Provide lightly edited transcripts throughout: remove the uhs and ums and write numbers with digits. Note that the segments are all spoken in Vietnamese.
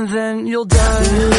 and then you'll die.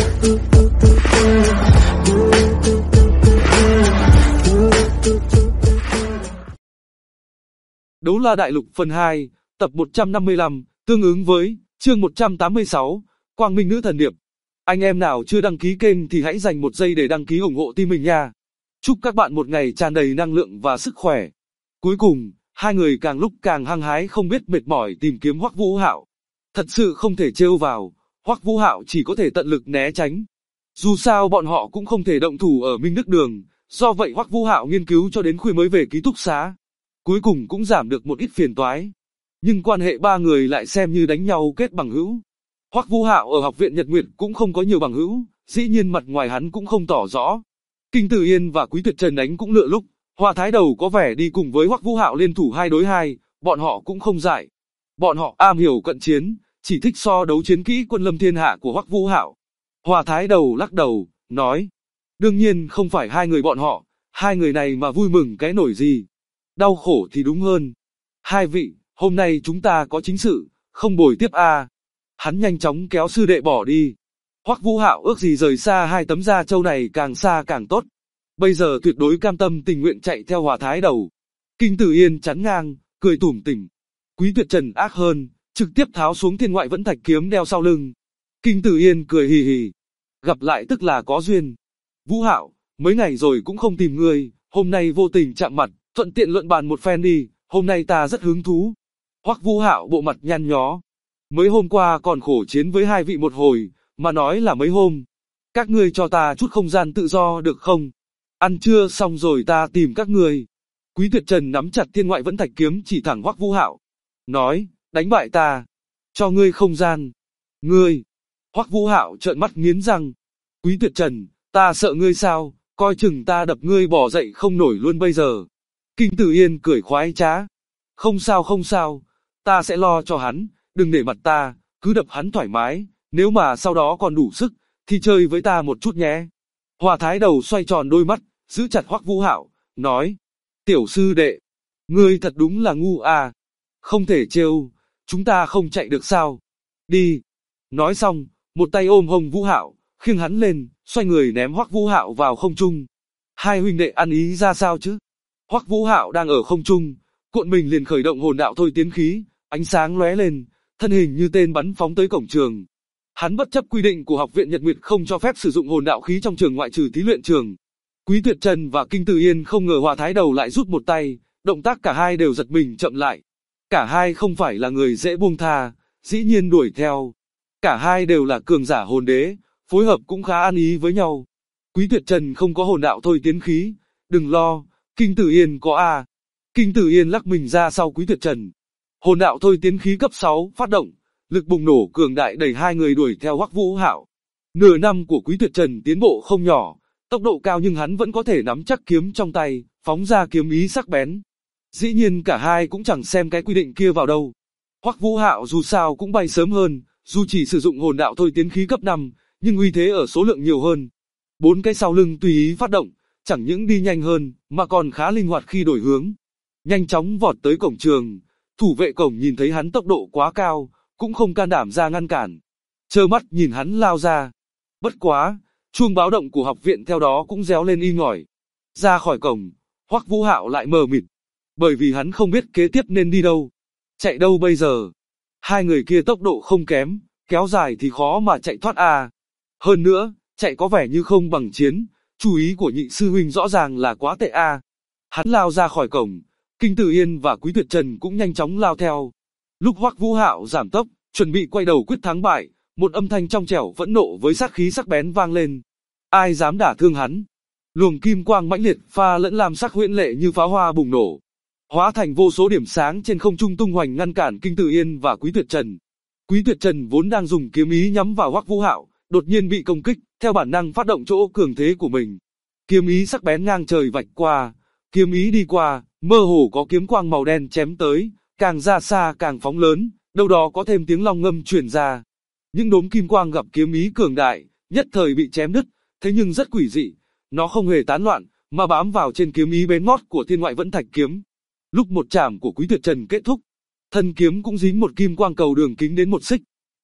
Đấu La Đại Lục phần 2, tập 155, tương ứng với chương 186, Quang Minh Nữ Thần Điệp. Anh em nào chưa đăng ký kênh thì hãy dành một giây để đăng ký ủng hộ team mình nha. Chúc các bạn một ngày tràn đầy năng lượng và sức khỏe. Cuối cùng, hai người càng lúc càng hăng hái không biết mệt mỏi tìm kiếm Hoắc Vũ Hạo. Thật sự không thể trêu vào, Hoắc Vũ Hạo chỉ có thể tận lực né tránh. Dù sao bọn họ cũng không thể động thủ ở Minh Đức Đường, do vậy Hoắc Vũ Hạo nghiên cứu cho đến khuya mới về ký túc xá. Cuối cùng cũng giảm được một ít phiền toái. Nhưng quan hệ ba người lại xem như đánh nhau kết bằng hữu. Hoắc Vũ Hạo ở học viện Nhật Nguyệt cũng không có nhiều bằng hữu, dĩ nhiên mặt ngoài hắn cũng không tỏ rõ. Kinh Tử Yên và Quý Tuyệt Trần đánh cũng lựa lúc, Hoa Thái Đầu có vẻ đi cùng với Hoắc Vũ Hạo liên thủ 2 đối 2, bọn họ cũng không dại. Bọn họ am hiểu cận chiến, chỉ thích so đấu chiến kỹ quân lâm thiên hạ của Hoắc Vũ Hạo. Hoa Thái Đầu lắc đầu, nói, đương nhiên không phải hai người bọn họ, hai người này mà vui mừng cái nổi gì. Đau khổ thì đúng hơn. Hai vị, hôm nay chúng ta có chính sự, không bồi tiếp à. Hắn nhanh chóng kéo sư đệ bỏ đi. Hoắc Vũ Hạo ước gì rời xa hai tấm da trâu này càng xa càng tốt. Bây giờ tuyệt đối cam tâm tình nguyện chạy theo Hoa Thái Đầu. Kinh Tử Yên chắn ngang, cười tủm tỉm. Quý Tuyệt Trần ác hơn, trực tiếp tháo xuống Thiên Ngoại Vẫn Thạch kiếm đeo sau lưng. Kinh Tử Yên cười hì hì. Gặp lại tức là có duyên. Vũ Hạo, mấy ngày rồi cũng không tìm ngươi, hôm nay vô tình chạm mặt, thuận tiện luận bàn một phen đi, hôm nay ta rất hứng thú. Hoắc Vũ Hạo bộ mặt nhăn nhó. Mới hôm qua còn khổ chiến với hai vị một hồi, mà nói là mấy hôm. Các ngươi cho ta chút không gian tự do được không? Ăn trưa xong rồi ta tìm các ngươi. Quý Tuyệt Trần nắm chặt Thiên Ngoại Vẫn Thạch kiếm chỉ thẳng Hoắc Vũ Hạo. Nói, đánh bại ta. Cho ngươi không gian. Ngươi. Hoắc Vũ Hạo trợn mắt nghiến răng. Quý Tuyệt Trần, ta sợ ngươi sao, coi chừng ta đập ngươi bỏ dậy không nổi luôn bây giờ. Kinh Tử Yên cười khoái trá. Không sao, ta sẽ lo cho hắn, đừng để mặt ta, cứ đập hắn thoải mái, nếu mà sau đó còn đủ sức, thì chơi với ta một chút nhé. Hoa Thái Đầu xoay tròn đôi mắt, giữ chặt Hoắc Vũ Hạo, nói, tiểu sư đệ, ngươi thật đúng là ngu à, không thể trêu, chúng ta không chạy được sao, đi. Nói xong, một tay ôm hông Vũ Hạo, khiêng hắn lên, xoay người ném Hoắc Vũ Hạo vào không trung. Hai huynh đệ ăn ý ra sao chứ? Hoắc Vũ Hạo đang ở không trung, cuộn mình liền khởi động hồn đạo thôi tiến khí, ánh sáng lóe lên, thân hình như tên bắn phóng tới cổng trường. Hắn bất chấp quy định của học viện Nhật Nguyệt không cho phép sử dụng hồn đạo khí trong trường ngoại trừ thí luyện trường. Quý Tuyệt Trần và Kinh Tử Yên không ngờ Hoa Thái Đầu lại rút một tay, động tác cả hai đều giật mình chậm lại. Cả hai không phải là người dễ buông tha, dĩ nhiên đuổi theo. Cả hai đều là cường giả hồn đế, phối hợp cũng khá ăn ý với nhau. Quý Tuyệt Trần không có hồn đạo thôi tiến khí, đừng lo, Kinh Tử Yên có a. Kinh Tử Yên lắc mình ra sau Quý Tuyệt Trần. Hồn đạo thôi tiến khí cấp 6 phát động, lực bùng nổ cường đại đẩy hai người đuổi theo Hoắc Vũ Hạo. Nửa năm của Quý Tuyệt Trần tiến bộ không nhỏ, tốc độ cao nhưng hắn vẫn có thể nắm chắc kiếm trong tay, phóng ra kiếm ý sắc bén. Dĩ nhiên cả hai cũng chẳng xem cái quy định kia vào đâu. Hoắc Vũ Hạo dù sao cũng bay sớm hơn, dù chỉ sử dụng hồn đạo thôi tiến khí cấp 5, nhưng uy thế ở số lượng nhiều hơn. 4 cái sau lưng tùy ý phát động, chẳng những đi nhanh hơn, mà còn khá linh hoạt khi đổi hướng. Nhanh chóng vọt tới cổng trường, thủ vệ cổng nhìn thấy hắn tốc độ quá cao, cũng không can đảm ra ngăn cản. Trơ mắt nhìn hắn lao ra. Bất quá, chuông báo động của học viện theo đó cũng réo lên y ngỏi. Ra khỏi cổng, Hoắc Vũ Hạo lại mờ mịt, bởi vì hắn không biết kế tiếp nên đi đâu. Chạy đâu bây giờ? Hai người kia tốc độ không kém, kéo dài thì khó mà chạy thoát à. Hơn nữa, chạy có vẻ như không bằng chiến, chú ý của nhị sư huynh rõ ràng là quá tệ à. Hắn lao ra khỏi cổng, Kinh Tử Yên và Quý Tuyệt Trần cũng nhanh chóng lao theo. Lúc Hoắc Vũ Hạo giảm tốc, chuẩn bị quay đầu quyết thắng bại, một âm thanh trong trẻo phẫn nộ với sát khí sắc bén vang lên. Ai dám đả thương hắn? Luồng kim quang mãnh liệt pha lẫn lam sắc huyễn lệ như pháo hoa bùng nổ, hóa thành vô số điểm sáng trên không trung tung hoành ngăn cản Kinh Tử Yên và Quý Tuyệt Trần. Quý Tuyệt Trần vốn đang dùng kiếm ý nhắm vào Hoắc Vũ Hạo, đột nhiên bị công kích, theo bản năng phát động chỗ cường thế của mình. Kiếm ý sắc bén ngang trời vạch qua, kiếm ý đi qua, mơ hồ có kiếm quang màu đen chém tới, càng ra xa càng phóng lớn, đâu đó có thêm tiếng long ngâm truyền ra. Những đốm kim quang gặp kiếm ý cường đại, nhất thời bị chém đứt, thế nhưng rất quỷ dị, nó không hề tán loạn, mà bám vào trên kiếm ý bén ngót của Thiên Ngoại Vẫn Thạch kiếm. Lúc một chạm của Quý Tuyệt Trần kết thúc, thân kiếm cũng dính một kim quang cầu đường kính đến 1 xích.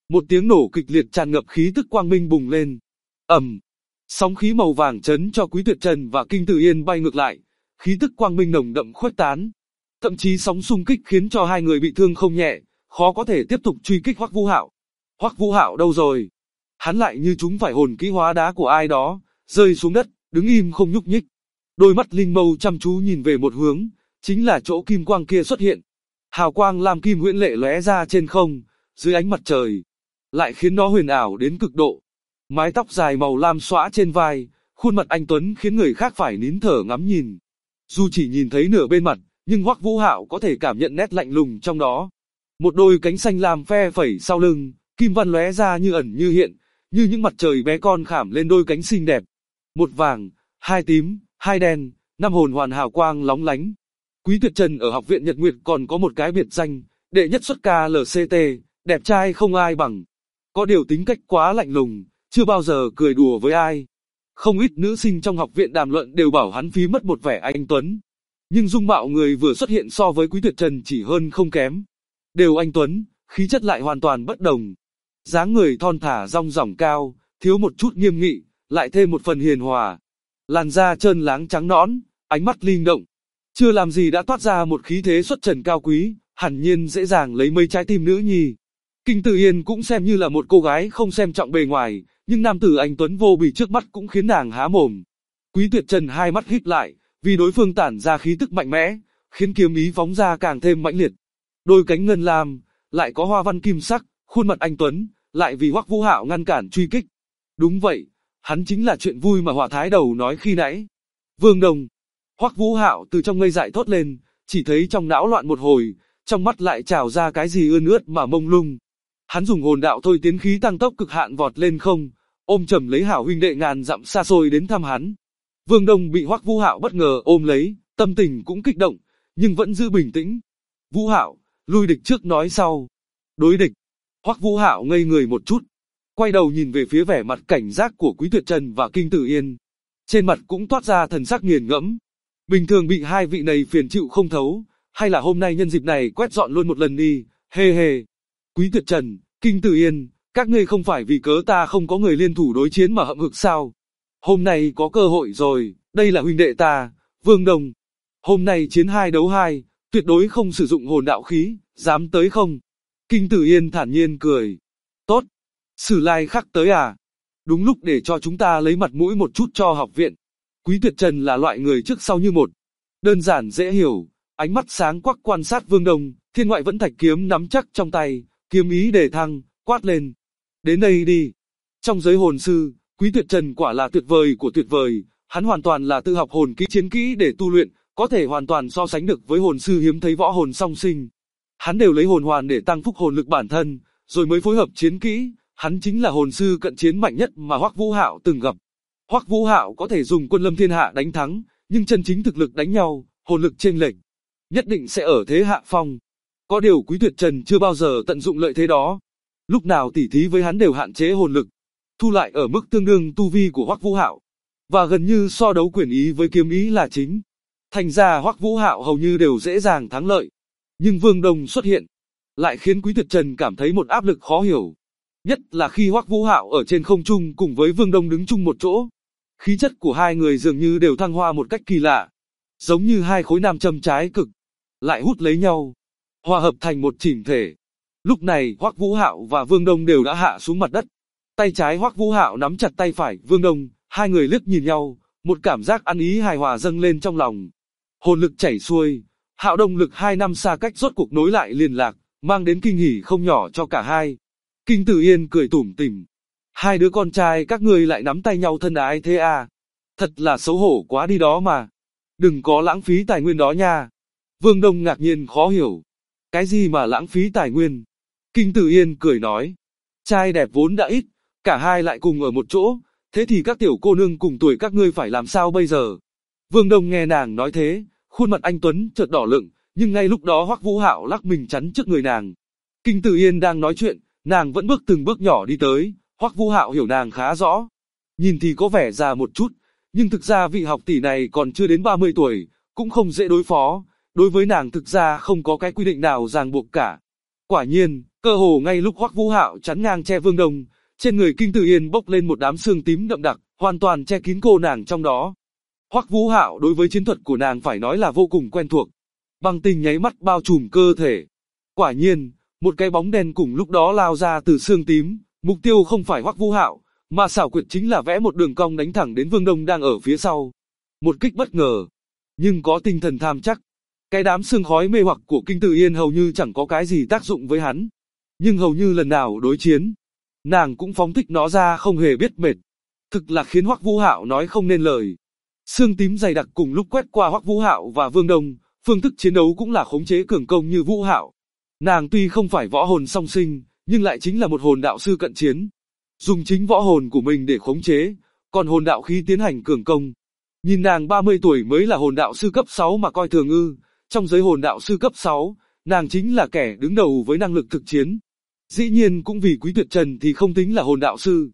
Một tiếng nổ kịch liệt tràn ngập khí tức quang minh bùng lên. Ầm, sóng khí màu vàng chấn cho Quý Tuyệt Trần và Kinh Tử Yên bay ngược lại, khí tức quang minh nồng đậm khuếch tán. Thậm chí sóng xung kích khiến cho hai người bị thương không nhẹ, khó có thể tiếp tục truy kích Hoắc Vũ Hạo. Hoắc Vũ Hạo đâu rồi? Hắn lại như chúng phải hồn kỹ hóa đá của ai đó, rơi xuống đất, đứng im không nhúc nhích. Đôi mắt linh mâu chăm chú nhìn về một hướng, chính là chỗ kim quang kia xuất hiện. Hào quang lam kim huyễn lệ lóe ra trên không, dưới ánh mặt trời, lại khiến nó huyền ảo đến cực độ. Mái tóc dài màu lam xõa trên vai, khuôn mặt anh tuấn khiến người khác phải nín thở ngắm nhìn. Dù chỉ nhìn thấy nửa bên mặt, nhưng Hoắc Vũ Hạo có thể cảm nhận nét lạnh lùng trong đó. Một đôi cánh xanh lam phe phẩy sau lưng, kim văn lóe ra như ẩn như hiện, như những mặt trời bé con khảm lên đôi cánh xinh đẹp. Một vàng, hai tím, hai đen, năm hồn hoàn hào quang lóng lánh. Quý Tuyệt Trần ở học viện Nhật Nguyệt còn có một cái biệt danh, đệ nhất xuất ca LCT, đẹp trai không ai bằng. Có điều tính cách quá lạnh lùng, chưa bao giờ cười đùa với ai. Không ít nữ sinh trong học viện đàm luận đều bảo hắn phí mất một vẻ anh tuấn. Nhưng dung mạo người vừa xuất hiện so với Quý Tuyệt Trần chỉ hơn không kém. Đều anh tuấn, khí chất lại hoàn toàn bất đồng. Dáng người thon thả dong dỏng cao, thiếu một chút nghiêm nghị, lại thêm một phần hiền hòa. Làn da trơn láng trắng nõn, ánh mắt linh động. Chưa làm gì đã toát ra một khí thế xuất trần cao quý, hẳn nhiên dễ dàng lấy mấy trái tim nữ nhi. Kinh Tử Yên cũng xem như là một cô gái không xem trọng bề ngoài, nhưng nam tử anh tuấn vô bì trước mắt cũng khiến nàng há mồm. Quý Tuyệt Trần hai mắt híp lại, vì đối phương tản ra khí tức mạnh mẽ, khiến kiếm ý phóng ra càng thêm mãnh liệt. Đôi cánh ngân lam, lại có hoa văn kim sắc, khuôn mặt anh tuấn, lại vì Hoắc Vũ Hạo ngăn cản truy kích. Đúng vậy, hắn chính là chuyện vui mà Hỏa Thái Đầu nói khi nãy. Vương Đồng. Hoắc Vũ Hạo từ trong ngây dại thốt lên, chỉ thấy trong não loạn một hồi, trong mắt lại trào ra cái gì ươn ướt mà mông lung. Hắn dùng hồn đạo thôi tiến khí tăng tốc cực hạn vọt lên không, ôm chầm lấy hảo huynh đệ ngàn dặm xa xôi đến thăm hắn. Vương Đông bị Hoắc Vũ Hạo bất ngờ ôm lấy, tâm tình cũng kích động, nhưng vẫn giữ bình tĩnh. Vũ Hạo, lui địch trước nói sau. Đối địch. Hoắc Vũ Hạo ngây người một chút, quay đầu nhìn về phía vẻ mặt cảnh giác của Quý Tuyệt Trần và Kinh Tử Yên. Trên mặt cũng toát ra thần sắc nghiền ngẫm. Bình thường bị hai vị này phiền chịu không thấu, hay là hôm nay nhân dịp này quét dọn luôn một lần đi, hê hê. Quý Tuyệt Trần, Kinh Tử Yên, các ngươi không phải vì cớ ta không có người liên thủ đối chiến mà hậm hực sao? Hôm nay có cơ hội rồi, đây là huynh đệ ta, Vương Đồng. Hôm nay chiến 2 đấu 2, tuyệt đối không sử dụng hồn đạo khí, dám tới không? Kinh Tử Yên thản nhiên cười. Tốt, Sử Lai Khắc tới à? Đúng lúc để cho chúng ta lấy mặt mũi một chút cho học viện. Quý Tuyệt Trần là loại người trước sau như một. Đơn giản dễ hiểu, ánh mắt sáng quắc quan sát Vương Đồng, thiên ngoại vẫn thạch kiếm nắm chắc trong tay, kiếm ý đề thăng, quát lên. Đến đây đi. Trong giới hồn sư, Quý Tuyệt Trần quả là tuyệt vời của tuyệt vời, hắn hoàn toàn là tự học hồn kỹ chiến kỹ để tu luyện, có thể hoàn toàn so sánh được với hồn sư hiếm thấy võ hồn song sinh. Hắn đều lấy hồn hoàn để tăng phúc hồn lực bản thân, rồi mới phối hợp chiến kỹ, hắn chính là hồn sư cận chiến mạnh nhất mà Hoắc Vũ Hạo từng gặp. Hoắc Vũ Hạo có thể dùng quân lâm thiên hạ đánh thắng, nhưng chân chính thực lực đánh nhau, hồn lực chênh lệch, nhất định sẽ ở thế hạ phong. Có điều Quý Tuyệt Trần chưa bao giờ tận dụng lợi thế đó. Lúc nào tỉ thí với hắn đều hạn chế hồn lực, thu lại ở mức tương đương tu vi của Hoắc Vũ Hạo, và gần như so đấu quyền ý với kiếm ý là chính. Thành ra Hoắc Vũ Hạo hầu như đều dễ dàng thắng lợi. Nhưng Vương Đồng xuất hiện, lại khiến Quý Tuyệt Trần cảm thấy một áp lực khó hiểu. Nhất là khi Hoắc Vũ Hạo ở trên không trung cùng với Vương Đông đứng chung một chỗ. Khí chất của hai người dường như đều thăng hoa một cách kỳ lạ. Giống như hai khối nam châm trái cực, lại hút lấy nhau, hòa hợp thành một chỉnh thể. Lúc này Hoắc Vũ Hạo và Vương Đông đều đã hạ xuống mặt đất. Tay trái Hoắc Vũ Hạo nắm chặt tay phải Vương Đông, hai người liếc nhìn nhau, một cảm giác ăn ý hài hòa dâng lên trong lòng. Hồn lực chảy xuôi, Hạo Đông lực 2 năm xa cách rốt cuộc nối lại liền lạc, mang đến kinh hỉ không nhỏ cho cả hai. Kinh Tử Yên cười tủm tỉm. Hai đứa con trai các ngươi lại nắm tay nhau thân ái thế à? Thật là xấu hổ quá đi đó mà. Đừng có lãng phí tài nguyên đó nha. Vương Đông ngạc nhiên khó hiểu. Cái gì mà lãng phí tài nguyên? Kinh Tử Yên cười nói. Trai đẹp vốn đã ít, cả hai lại cùng ở một chỗ, thế thì các tiểu cô nương cùng tuổi các ngươi phải làm sao bây giờ? Vương Đông nghe nàng nói thế, khuôn mặt anh tuấn chợt đỏ lựng, nhưng ngay lúc đó Hoắc Vũ Hạo lắc mình chắn trước người nàng. Kinh Tử Yên đang nói chuyện, nàng vẫn bước từng bước nhỏ đi tới, Hoắc Vũ Hạo hiểu nàng khá rõ. Nhìn thì có vẻ già một chút, nhưng thực ra vị học tỷ này còn chưa đến 30 tuổi, cũng không dễ đối phó, đối với nàng thực ra không có cái quy định nào ràng buộc cả. Quả nhiên, Cơ hồ ngay lúc Hoắc Vũ Hạo chắn ngang che Vương Đông, trên người Kinh Tử Yên bốc lên một đám sương tím đậm đặc, hoàn toàn che kín cô nàng trong đó. Hoắc Vũ Hạo đối với chiến thuật của nàng phải nói là vô cùng quen thuộc. Băng tinh nháy mắt bao trùm cơ thể. Quả nhiên, một cái bóng đen cùng lúc đó lao ra từ sương tím, mục tiêu không phải Hoắc Vũ Hạo, mà xảo quyệt chính là vẽ một đường cong đánh thẳng đến Vương Đông đang ở phía sau. Một kích bất ngờ, nhưng có tinh thần tham chắc. Cái đám sương khói mê hoặc của Kinh Tử Yên hầu như chẳng có cái gì tác dụng với hắn. Nhưng hầu như lần nào đối chiến, nàng cũng phóng thích nó ra không hề biết mệt. Thực là khiến Hoắc Vũ Hạo nói không nên lời. Sương tím dày đặc cùng lúc quét qua Hoắc Vũ Hạo và Vương Đông, phương thức chiến đấu cũng là khống chế cường công như Vũ Hạo. Nàng tuy không phải võ hồn song sinh, nhưng lại chính là một hồn đạo sư cận chiến. Dùng chính võ hồn của mình để khống chế, còn hồn đạo khí tiến hành cường công. Nhìn nàng 30 tuổi mới là hồn đạo sư cấp 6 mà coi thường ư, trong giới hồn đạo sư cấp 6, nàng chính là kẻ đứng đầu với năng lực thực chiến. Dĩ nhiên cũng vì Quý Tuyệt Trần thì không tính là hồn đạo sư.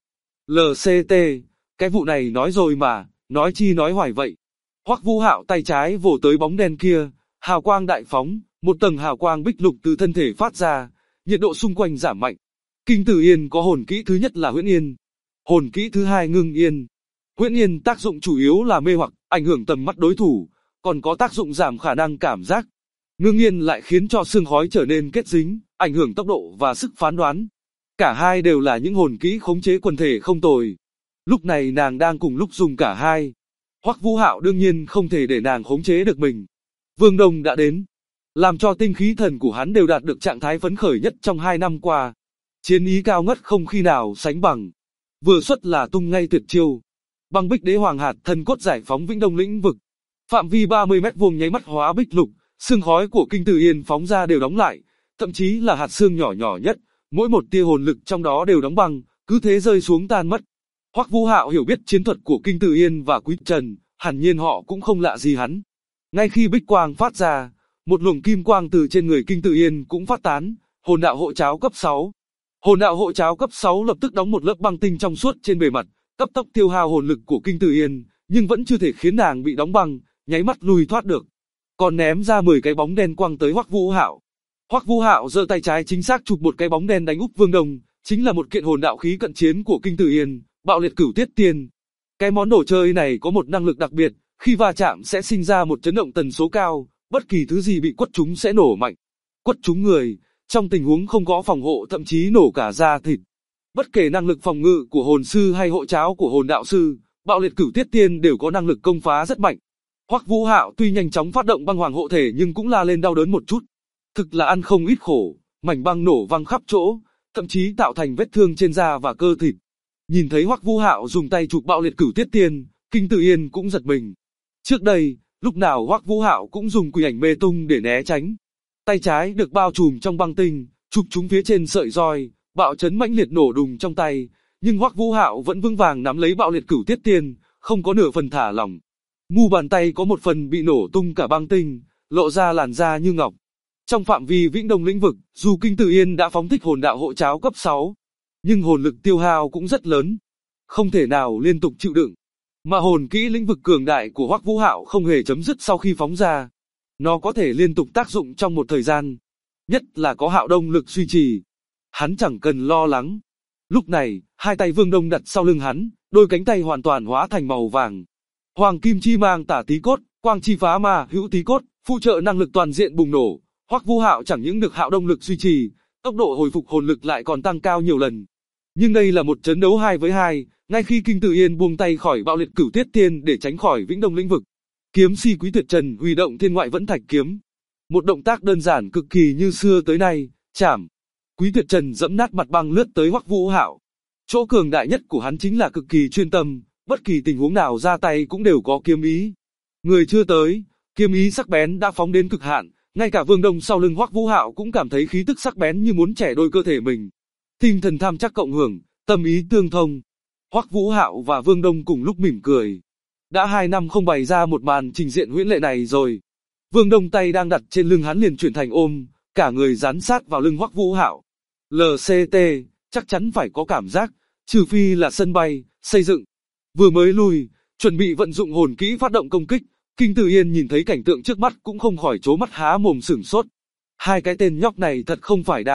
LCT, cái vụ này nói rồi mà, nói chi nói hoài vậy. Hoắc Vũ Hạo tay trái vồ tới bóng đen kia, hào quang đại phóng, một tầng hào quang bích lục từ thân thể phát ra, nhiệt độ xung quanh giảm mạnh. Kinh Tử Yên có hồn kỹ thứ nhất là Huyễn Yên, hồn kỹ thứ hai Ngưng Yên. Huyễn Yên tác dụng chủ yếu là mê hoặc, ảnh hưởng tầm mắt đối thủ, còn có tác dụng giảm khả năng cảm giác. Ngưng Yên lại khiến cho sương khói trở nên kết dính, ảnh hưởng tốc độ và sức phán đoán. Cả hai đều là những hồn kỹ khống chế quần thể không tồi. Lúc này nàng đang cùng lúc dùng cả hai. Hoắc Vũ Hạo đương nhiên không thể để nàng khống chế được mình. Vương Đông đã đến, làm cho tinh khí thần của hắn đều đạt được trạng thái phấn khởi nhất trong 2 năm qua. Chiến ý cao ngất không khi nào sánh bằng. Vừa xuất là tung ngay tuyệt chiêu. Băng bích đế hoàng hạt thần cốt giải phóng Vĩnh Đông lĩnh vực. Phạm vi 30 mét vuông nháy mắt hóa bích lục, sương khói của Kinh Tử Yên phóng ra đều đóng lại, thậm chí là hạt sương nhỏ nhỏ nhất, mỗi một tia hồn lực trong đó đều đóng băng, cứ thế rơi xuống tan mất. Hoắc Vũ Hạo hiểu biết chiến thuật của Kinh Tử Yên và Quý Trần, hẳn nhiên họ cũng không lạ gì hắn. Ngay khi bích quang phát ra, một luồng kim quang từ trên người Kinh Tử Yên cũng phát tán, hồn đạo hộ cháo cấp 6. Hồn đạo hộ cháo cấp 6 lập tức đóng một lớp băng tinh trong suốt trên bề mặt, cấp tốc tiêu hao hồn lực của Kinh Tử Yên, nhưng vẫn chưa thể khiến nàng bị đóng băng, nháy mắt lùi thoát được. Còn ném ra 10 cái bóng đen quăng tới Hoắc Vũ Hạo. Hoắc Vũ Hạo giơ tay trái chính xác chụp một cái bóng đen đánh úp Vương Đông, chính là một kiện hồn đạo khí cận chiến của Kinh Tử Yên, Bạo Liệt Cửu Tiết Tiên. Cái món đồ chơi này có một năng lực đặc biệt, khi va chạm sẽ sinh ra một chấn động tần số cao, bất kỳ thứ gì bị quất trúng sẽ nổ mạnh. Quất trúng người, trong tình huống không có phòng hộ thậm chí nổ cả da thịt. Bất kể năng lực phòng ngự của hồn sư hay hộ cháo của hồn đạo sư, Bạo Liệt Cửu Tiết Tiên đều có năng lực công phá rất mạnh. Hoắc Vũ Hạo tuy nhanh chóng phát động băng hoàng hộ thể nhưng cũng la lên đau đớn một chút. Thực là ăn không ít khổ, mảnh băng nổ văng khắp chỗ, thậm chí tạo thành vết thương trên da và cơ thịt. Nhìn thấy Hoắc Vũ Hạo dùng tay chụp Bạo Liệt Cửu Tiết Tiên, Kinh Tử Yên cũng giật mình. Trước đây, lúc nào Hoắc Vũ Hạo cũng dùng quỷ ảnh mê tung để né tránh. Tay trái được bao trùm trong băng tinh, chụp chúng phía trên sợi roi, bạo chấn mãnh liệt nổ đùng trong tay, nhưng Hoắc Vũ Hạo vẫn vững vàng nắm lấy Bạo Liệt Cửu Tiết Tiên, không có nửa phần thả lỏng. Mu bàn tay có một phần bị nổ tung cả băng tinh, lộ ra làn da như ngọc. Trong phạm vi Vĩnh Đông lĩnh vực, dù Kinh Tử Yên đã phóng thích hồn đạo hộ cháo cấp 6, nhưng hồn lực tiêu hao cũng rất lớn, không thể nào liên tục chịu đựng. Mà hồn kỹ lĩnh vực cường đại của Hoắc Vũ Hạo không hề chấm dứt sau khi phóng ra. Nó có thể liên tục tác dụng trong một thời gian, nhất là có Hạo Đông lực duy trì. Hắn chẳng cần lo lắng. Lúc này, hai tay Vương Đông đặt sau lưng hắn, đôi cánh tay hoàn toàn hóa thành màu vàng. Hoàng kim chi mang tả tí cốt, quang chi phá ma hữu tí cốt, phụ trợ năng lực toàn diện bùng nổ. Hoắc Vũ Hạo chẳng những được Hạo Đông lực duy trì, tốc độ hồi phục hồn lực lại còn tăng cao nhiều lần. Nhưng đây là một trận đấu 2 với 2, ngay khi Kinh Tử Yên buông tay khỏi Bạo Liệt Cửu Tiết Tiên để tránh khỏi Vĩnh Đông lĩnh vực, kiếm si Quý Tuyệt Trần huy động Thiên Ngoại Vẫn Thạch kiếm. Một động tác đơn giản cực kỳ như xưa tới nay, chảm. Quý Tuyệt Trần giẫm nát mặt băng lướt tới Hoắc Vũ Hạo. Chỗ cường đại nhất của hắn chính là cực kỳ chuyên tâm, bất kỳ tình huống nào ra tay cũng đều có kiếm ý. Người chưa tới, kiếm ý sắc bén đã phóng đến cực hạn, ngay cả Vương Đông sau lưng Hoắc Vũ Hạo cũng cảm thấy khí tức sắc bén như muốn chẻ đôi cơ thể mình. Tinh thần tham chắc cộng hưởng, tâm ý tương thông. Hoắc Vũ Hạo và Vương Đông cùng lúc mỉm cười. Đã 2 năm không bày ra một màn trình diện huyễn lệ này rồi. Vương Đông tay đang đặt trên lưng hắn liền chuyển thành ôm, cả người dán sát vào lưng Hoắc Vũ Hạo. LCT, chắc chắn phải có cảm giác, trừ phi là sân bay, xây dựng. Vừa mới lui, chuẩn bị vận dụng hồn kỹ phát động công kích, Kinh Tử Yên nhìn thấy cảnh tượng trước mắt cũng không khỏi trố mắt há mồm sửng sốt. Hai cái tên nhóc này thật không phải đang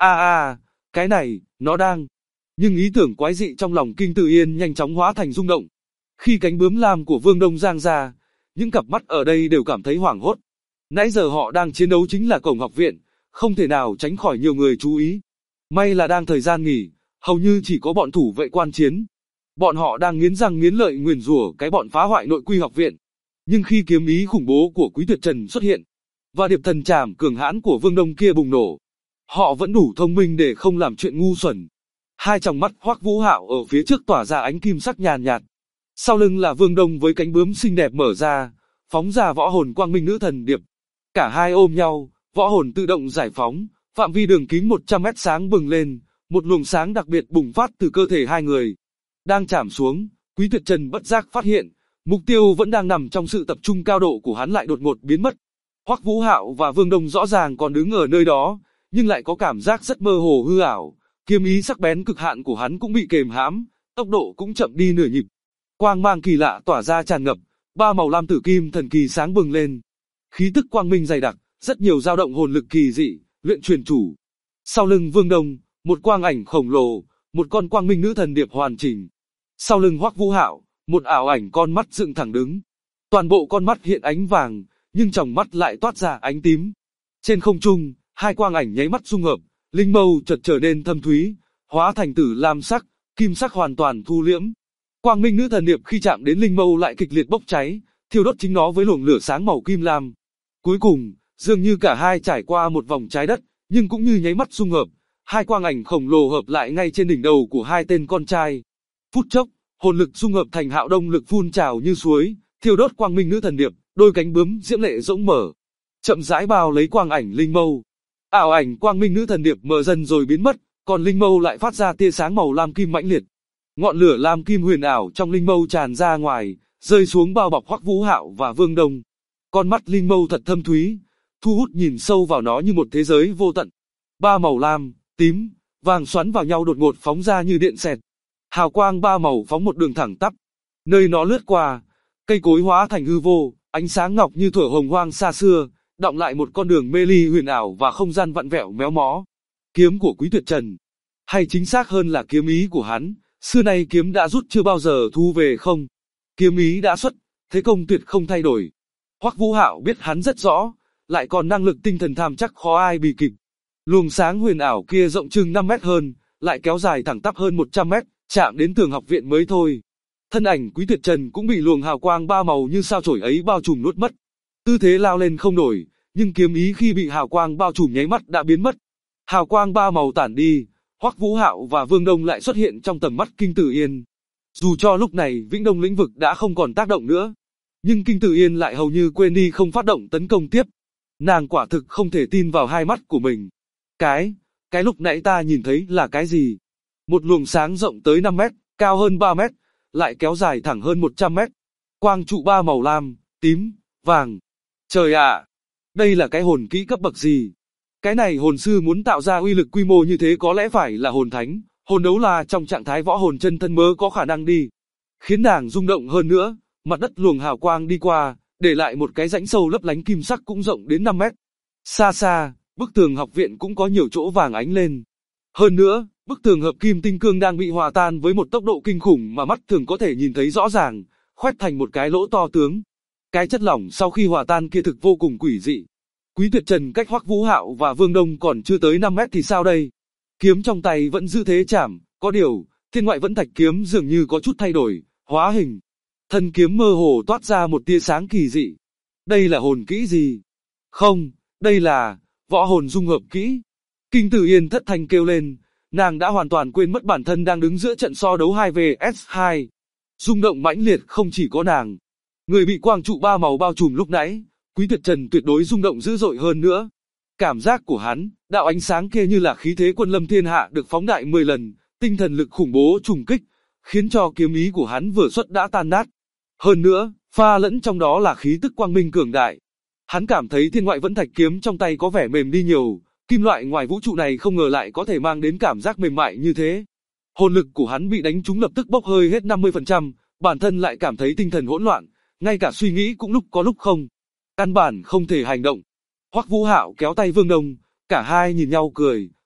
Cái này, nó đang. Nhưng ý tưởng quái dị trong lòng Kinh Tử Yên nhanh chóng hóa thành rung động. Khi cánh bướm lam của Vương Đông giang ra, những cặp mắt ở đây đều cảm thấy hoảng hốt. Nãy giờ họ đang chiến đấu chính là cổng học viện, không thể nào tránh khỏi nhiều người chú ý. May là đang thời gian nghỉ, hầu như chỉ có bọn thủ vệ quan chiến. Bọn họ đang nghiến răng nghiến lợi nguyền rủa cái bọn phá hoại nội quy học viện. Nhưng khi kiếm ý khủng bố của Quý Tuyệt Trần xuất hiện, và điệp thần trảm cường hãn của Vương Đông kia bùng nổ, họ vẫn đủ thông minh để không làm chuyện ngu xuẩn. Hai tròng mắt Hoắc Vũ Hạo ở phía trước tỏa ra ánh kim sắc nhàn nhạt. Sau lưng là Vương Đông với cánh bướm xinh đẹp mở ra, phóng ra võ hồn quang minh nữ thần điệp. Cả hai ôm nhau, võ hồn tự động giải phóng, phạm vi đường kính 100 mét sáng bừng lên, một luồng sáng đặc biệt bùng phát từ cơ thể hai người. Đang chạm xuống, Quý Tuyệt Trần bất giác phát hiện, mục tiêu vẫn đang nằm trong sự tập trung cao độ của hắn lại đột ngột biến mất. Hoắc Vũ Hạo và Vương Đông rõ ràng còn đứng ở nơi đó, nhưng lại có cảm giác rất mơ hồ hư ảo. Kiếm ý sắc bén cực hạn của hắn cũng bị kềm hãm, tốc độ cũng chậm đi nửa nhịp. Quang mang kỳ lạ tỏa ra tràn ngập, ba màu lam tử kim thần kỳ sáng bừng lên. Khí tức quang minh dày đặc, rất nhiều dao động hồn lực kỳ dị, luyện truyền chủ. Sau lưng Vương Đông, một quang ảnh khổng lồ, một con quang minh nữ thần điệp hoàn chỉnh. Sau lưng Hoắc Vũ Hạo, một ảo ảnh con mắt dựng thẳng đứng. Toàn bộ con mắt hiện ánh vàng, nhưng tròng mắt lại toát ra ánh tím. Trên không trung, hai quang ảnh nháy mắt dung hợp, linh mâu chợt trở nên thâm thúy, hóa thành tử lam sắc, kim sắc hoàn toàn thu liễm. Quang minh nữ thần điệp khi chạm đến linh mâu lại kịch liệt bốc cháy, thiêu đốt chính nó với luồng lửa sáng màu kim lam. Cuối cùng, dường như cả hai trải qua một vòng trái đất, nhưng cũng như nháy mắt dung hợp, hai quang ảnh khổng lồ hợp lại ngay trên đỉnh đầu của hai tên con trai. Phút chốc, hồn lực dung hợp thành hạo đông lực phun trào như suối, thiêu đốt quang minh nữ thần điệp, đôi cánh bướm diễm lệ rỗng mở, chậm rãi bao lấy quang ảnh linh mâu. Ảo ảnh quang minh nữ thần điệp mờ dần rồi biến mất, còn linh mâu lại phát ra tia sáng màu lam kim mãnh liệt. Ngọn lửa lam kim huyền ảo trong linh mâu tràn ra ngoài, rơi xuống bao bọc Hoắc Vũ Hạo và Vương Đông. Con mắt linh mâu thật thâm thúy, thu hút nhìn sâu vào nó như một thế giới vô tận. Ba màu lam, tím, vàng xoắn vào nhau đột ngột phóng ra như điện xẹt. Hào quang ba màu phóng một đường thẳng tắp. Nơi nó lướt qua, cây cối hóa thành hư vô, ánh sáng ngọc như thuở hồng hoang xa xưa, đọng lại một con đường mê ly huyền ảo và không gian vặn vẹo méo mó. Kiếm của Quý Tuyệt Trần, hay chính xác hơn là kiếm ý của hắn, xưa nay kiếm đã rút chưa bao giờ thu về không. Kiếm ý đã xuất, thế công tuyệt không thay đổi. Hoắc Vũ Hạo biết hắn rất rõ, lại còn năng lực tinh thần tham chắc khó ai bì kịp. Luồng sáng huyền ảo kia rộng chừng 5 mét hơn, lại kéo dài thẳng tắp hơn 100 mét, chạm đến tường học viện mới thôi. Thân ảnh Quý Tuyệt Trần cũng bị luồng hào quang ba màu như sao chổi ấy bao trùm nuốt mất. Tư thế lao lên không nổi, nhưng kiếm ý khi bị hào quang bao trùm nháy mắt đã biến mất. Hào quang ba màu tản đi, Hoắc Vũ Hạo và Vương Đông lại xuất hiện trong tầm mắt Kinh Tử Yên. Dù cho lúc này Vĩnh Đông lĩnh vực đã không còn tác động nữa, nhưng Kinh Tử Yên lại hầu như quên đi không phát động tấn công tiếp. Nàng quả thực không thể tin vào hai mắt của mình. Cái lúc nãy ta nhìn thấy là cái gì? Một luồng sáng rộng tới 5 mét, cao hơn 3 mét, lại kéo dài thẳng hơn 100 mét. Quang trụ ba màu lam, tím, vàng. Trời ạ! Đây là cái hồn kỹ cấp bậc gì? Cái này hồn sư muốn tạo ra uy lực quy mô như thế có lẽ phải là hồn thánh, hồn đấu la trong trạng thái võ hồn chân thân mới có khả năng đi. Khiến nàng rung động hơn nữa, mặt đất luồng hào quang đi qua, để lại một cái rãnh sâu lấp lánh kim sắc cũng rộng đến 5 mét. Xa xa, bức tường học viện cũng có nhiều chỗ vàng ánh lên. Hơn nữa, bức tường hợp kim tinh cương đang bị hòa tan với một tốc độ kinh khủng mà mắt thường có thể nhìn thấy rõ ràng, khoét thành một cái lỗ to tướng. Cái chất lỏng sau khi hòa tan kia thực vô cùng quỷ dị. Quý Tuyệt Trần cách Hoắc Vũ Hạo và Vương Đông còn chưa tới 5 mét thì sao đây? Kiếm trong tay vẫn giữ thế chảm, có điều, Thiên Ngoại Vẫn Thạch kiếm dường như có chút thay đổi, hóa hình. Thân kiếm mơ hồ toát ra một tia sáng kỳ dị. Đây là hồn kỹ gì? Không, đây là võ hồn dung hợp kỹ. Kinh Tử Yên thất thanh kêu lên, nàng đã hoàn toàn quên mất bản thân đang đứng giữa trận so đấu 2vs2. Rung động mãnh liệt không chỉ có nàng. Người bị quang trụ ba màu bao trùm lúc nãy, Quý Tuyệt Trần tuyệt đối rung động dữ dội hơn nữa. Cảm giác của hắn, đạo ánh sáng kia như là khí thế quân lâm thiên hạ được phóng đại 10 lần, tinh thần lực khủng bố trùng kích, khiến cho kiếm ý của hắn vừa xuất đã tan nát. Hơn nữa, pha lẫn trong đó là khí tức quang minh cường đại. Hắn cảm thấy Thiên Ngoại Vẫn Thạch kiếm trong tay có vẻ mềm đi nhiều, kim loại ngoài vũ trụ này không ngờ lại có thể mang đến cảm giác mềm mại như thế. Hồn lực của hắn bị đánh trúng lập tức bốc hơi hết 50%, bản thân lại cảm thấy tinh thần hỗn loạn, ngay cả suy nghĩ cũng lúc có lúc không. Căn bản không thể hành động. Hoắc Vũ Hạo kéo tay Vương Đông, cả hai nhìn nhau cười,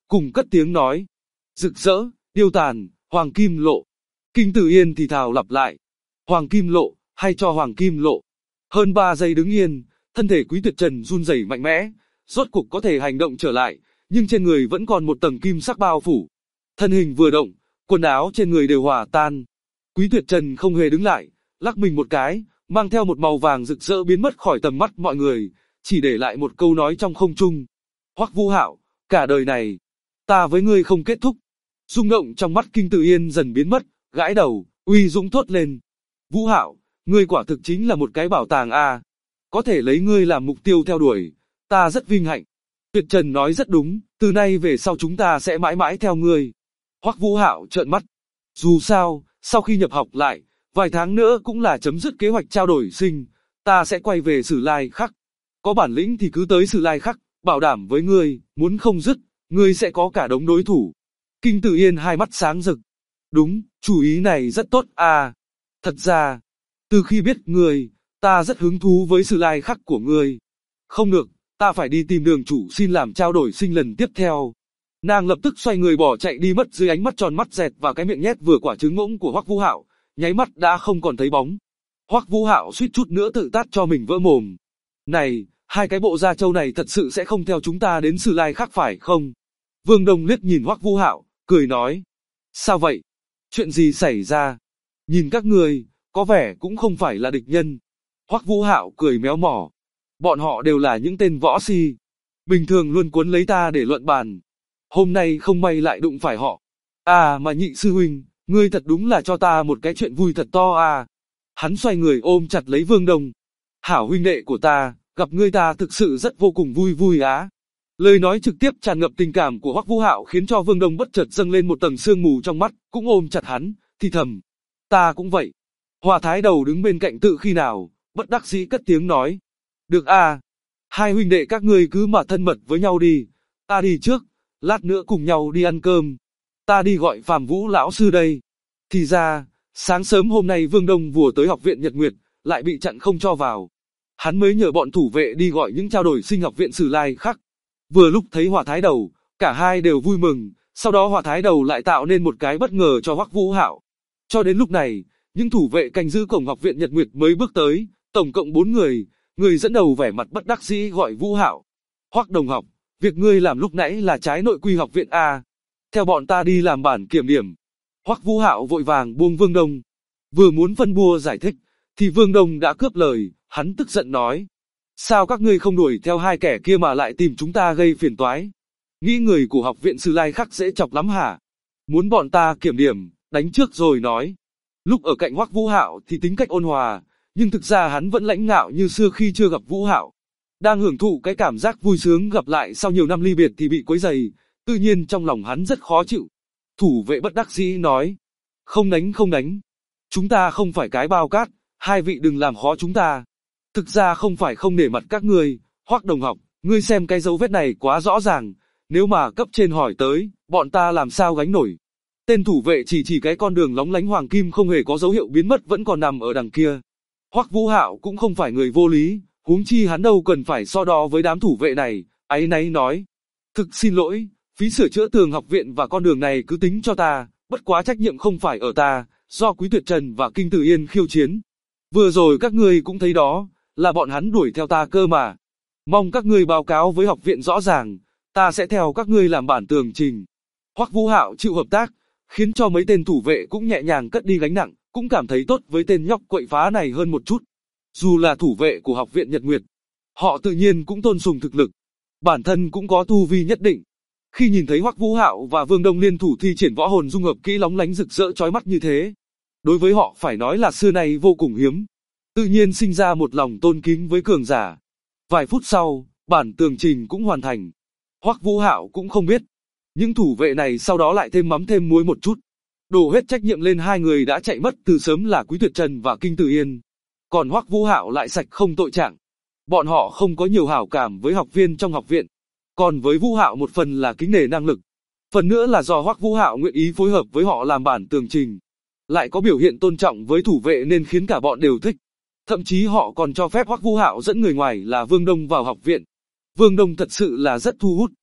cùng cất tiếng nói. Rực rỡ, điêu tàn, Hoàng Kim Lộ. Kinh Tử Yên thì thào lặp lại. Hoàng Kim Lộ, hay cho Hoàng Kim Lộ. Hơn 3 giây đứng yên, thân thể Quý Tuyệt Trần run rẩy mạnh mẽ, rốt cục có thể hành động trở lại, nhưng trên người vẫn còn một tầng kim sắc bao phủ. Thân hình vừa động, quần áo trên người đều hòa tan. Quý Tuyệt Trần không hề đứng lại, lắc mình một cái, mang theo một màu vàng rực rỡ biến mất khỏi tầm mắt mọi người, chỉ để lại một câu nói trong không trung. Hoắc Vũ Hạo, cả đời này, ta với ngươi không kết thúc. Rung động trong mắt Kinh Tử Yên dần biến mất, gãi đầu, uy dũng thốt lên. Vũ Hạo, ngươi quả thực chính là một cái bảo tàng a. Có thể lấy ngươi làm mục tiêu theo đuổi, ta rất vinh hạnh. Tuyệt Trần nói rất đúng, từ nay về sau chúng ta sẽ mãi mãi theo ngươi. Hoắc Vũ Hạo trợn mắt. Dù sao, sau khi nhập học lại, vài tháng nữa cũng là chấm dứt kế hoạch trao đổi sinh, ta sẽ quay về Sử Lai Khắc. Có bản lĩnh thì cứ tới Sử Lai Khắc, bảo đảm với ngươi, muốn không dứt, ngươi sẽ có cả đống đối thủ. Kinh Tử Yên hai mắt sáng rực. Đúng, chủ ý này rất tốt à. Thật ra, từ khi biết ngươi, ta rất hứng thú với Sử Lai Khắc của ngươi. Không được, ta phải đi tìm Đường chủ xin làm trao đổi sinh lần tiếp theo. Nàng lập tức xoay người bỏ chạy đi mất dưới ánh mắt tròn mắt dẹt và cái miệng nhét vừa quả trứng ngỗng của Hoắc Vũ Hạo, nháy mắt đã không còn thấy bóng. Hoắc Vũ Hạo suýt chút nữa tự tát cho mình vỡ mồm. Này, hai cái bộ da trâu này thật sự sẽ không theo chúng ta đến Sử Lai Khắc phải không? Vương Đông liếc nhìn Hoắc Vũ Hạo, cười nói. Sao vậy? Chuyện gì xảy ra? Nhìn các người, có vẻ cũng không phải là địch nhân. Hoắc Vũ Hạo cười méo mỏ. Bọn họ đều là những tên võ si. Bình thường luôn cuốn lấy ta để luận bàn. Hôm nay không may lại đụng phải họ. À mà Nhị sư huynh, ngươi thật đúng là cho ta một cái chuyện vui thật to à. Hắn xoay người ôm chặt lấy Vương Đông. Hảo huynh đệ của ta, gặp ngươi ta thực sự rất vô cùng vui vui á. Lời nói trực tiếp tràn ngập tình cảm của Hoắc Vũ Hạo khiến cho Vương Đông bất chợt dâng lên một tầng sương mù trong mắt, cũng ôm chặt hắn, thì thầm. Ta cũng vậy. Hòa Thái Đầu đứng bên cạnh tự khi nào, bất đắc dĩ cất tiếng nói. Được à, hai huynh đệ các ngươi cứ mà thân mật với nhau đi, ta đi trước, lát nữa cùng nhau đi ăn cơm. Ta đi gọi Phàm Vũ lão sư đây. Thì ra, sáng sớm hôm nay Vương Đông vừa tới học viện Nhật Nguyệt, lại bị chặn không cho vào. Hắn mới nhờ bọn thủ vệ đi gọi những trao đổi sinh học viện Sử Lai Khắc. Vừa lúc thấy Hòa Thái Đầu, cả hai đều vui mừng, sau đó Hòa Thái Đầu lại tạo nên một cái bất ngờ cho Hoắc Vũ Hạo. Cho đến lúc này, những thủ vệ canh giữ cổng học viện Nhật Nguyệt mới bước tới, tổng cộng 4 người, người dẫn đầu vẻ mặt bất đắc dĩ gọi Vũ Hạo. Hoắc đồng học, việc ngươi làm lúc nãy là trái nội quy học viện A. Theo bọn ta đi làm bản kiểm điểm. Hoắc Vũ Hạo vội vàng buông Vương Đông. Vừa muốn phân bua giải thích, thì Vương Đông đã cướp lời, hắn tức giận nói. Sao các ngươi không đuổi theo hai kẻ kia mà lại tìm chúng ta gây phiền toái? Nghĩ người của học viện Sử Lai Khắc dễ chọc lắm hả? Muốn bọn ta kiểm điểm, đánh trước rồi nói. Lúc ở cạnh Hoắc Vũ Hạo thì tính cách ôn hòa, nhưng thực ra hắn vẫn lãnh ngạo như xưa khi chưa gặp Vũ Hạo. Đang hưởng thụ cái cảm giác vui sướng gặp lại sau nhiều năm ly biệt thì bị quấy rầy, tự nhiên trong lòng hắn rất khó chịu. Thủ vệ bất đắc dĩ nói. Không đánh không đánh. Chúng ta không phải cái bao cát, hai vị đừng làm khó chúng ta. Thực ra không phải không nể mặt các ngươi, Hoắc đồng học, ngươi xem cái dấu vết này quá rõ ràng, nếu mà cấp trên hỏi tới, bọn ta làm sao gánh nổi. Tên thủ vệ chỉ cái con đường lóng lánh hoàng kim không hề có dấu hiệu biến mất vẫn còn nằm ở đằng kia. Hoắc Vũ Hạo cũng không phải người vô lý, huống chi hắn đâu cần phải so đo với đám thủ vệ này, áy náy nói. Thực xin lỗi, phí sửa chữa tường học viện và con đường này cứ tính cho ta, bất quá trách nhiệm không phải ở ta, do Quý Tuyệt Trần và Kinh Tử Yên khiêu chiến. Vừa rồi các ngươi cũng thấy đó, là bọn hắn đuổi theo ta cơ mà. Mong các ngươi báo cáo với học viện rõ ràng, ta sẽ theo các ngươi làm bản tường trình. Hoắc Vũ Hạo chịu hợp tác, khiến cho mấy tên thủ vệ cũng nhẹ nhàng cất đi gánh nặng, cũng cảm thấy tốt với tên nhóc quậy phá này hơn một chút. Dù là thủ vệ của học viện Nhật Nguyệt, họ tự nhiên cũng tôn sùng thực lực, bản thân cũng có tu vi nhất định. Khi nhìn thấy Hoắc Vũ Hạo và Vương Đông liên thủ thi triển võ hồn dung hợp kỹ lóng lánh rực rỡ chói mắt như thế, đối với họ phải nói là xưa nay vô cùng hiếm. Tự nhiên sinh ra một lòng tôn kính với cường giả. Vài phút sau, bản tường trình cũng hoàn thành. Hoắc Vũ Hạo cũng không biết. Những thủ vệ này sau đó lại thêm mắm thêm muối một chút. Đổ hết trách nhiệm lên hai người đã chạy mất từ sớm là Quý Tuyệt Trần và Kinh Tử Yên. Còn Hoắc Vũ Hạo lại sạch không tội trạng. Bọn họ không có nhiều hảo cảm với học viên trong học viện. Còn với Vũ Hạo một phần là kính nể năng lực. Phần nữa là do Hoắc Vũ Hạo nguyện ý phối hợp với họ làm bản tường trình. Lại có biểu hiện tôn trọng với thủ vệ nên khiến cả bọn đều thích. Thậm chí họ còn cho phép Hoắc Vũ Hạo dẫn người ngoài là Vương Đông vào học viện. Vương Đông thật sự là rất thu hút.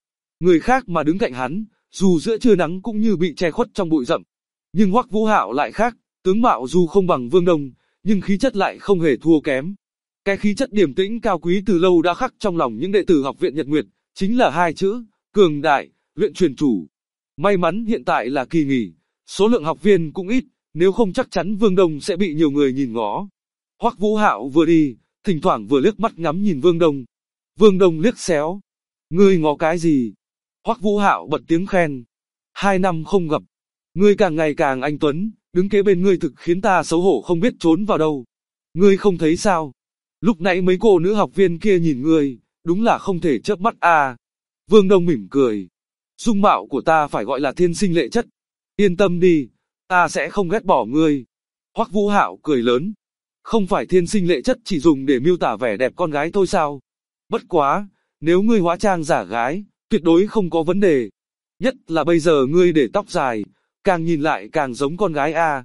Người khác mà đứng cạnh hắn, dù giữa trưa nắng cũng như bị che khuất trong bụi rậm. Nhưng Hoắc Vũ Hạo lại khác, tướng mạo dù không bằng Vương Đông, nhưng khí chất lại không hề thua kém. Cái khí chất điềm tĩnh cao quý từ lâu đã khắc trong lòng những đệ tử học viện Nhật Nguyệt, chính là hai chữ, cường đại, luyện truyền chủ. May mắn hiện tại là kỳ nghỉ, số lượng học viên cũng ít, nếu không chắc chắn Vương Đông sẽ bị nhiều người nhìn ngó. Hoắc Vũ Hạo vừa đi, thỉnh thoảng vừa liếc mắt ngắm nhìn Vương Đông. Vương Đông liếc xéo. Ngươi ngó cái gì? Hoắc Vũ Hạo bật tiếng khen. 2 năm không gặp, ngươi càng ngày càng anh tuấn, đứng kế bên ngươi thực khiến ta xấu hổ không biết trốn vào đâu. Ngươi không thấy sao? Lúc nãy mấy cô nữ học viên kia nhìn ngươi, đúng là không thể chớp mắt à. Vương Đông mỉm cười. Dung mạo của ta phải gọi là thiên sinh lệ chất. Yên tâm đi, ta sẽ không ghét bỏ ngươi. Hoắc Vũ Hạo cười lớn. Không phải thiên sinh lệ chất chỉ dùng để miêu tả vẻ đẹp con gái thôi sao? Bất quá, nếu ngươi hóa trang giả gái, tuyệt đối không có vấn đề. Nhất là bây giờ ngươi để tóc dài, càng nhìn lại càng giống con gái à.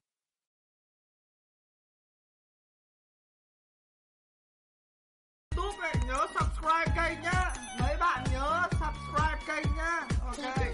YouTube nhớ subscribe kênh nhá. Mấy bạn nhớ subscribe kênh nhá. Ok.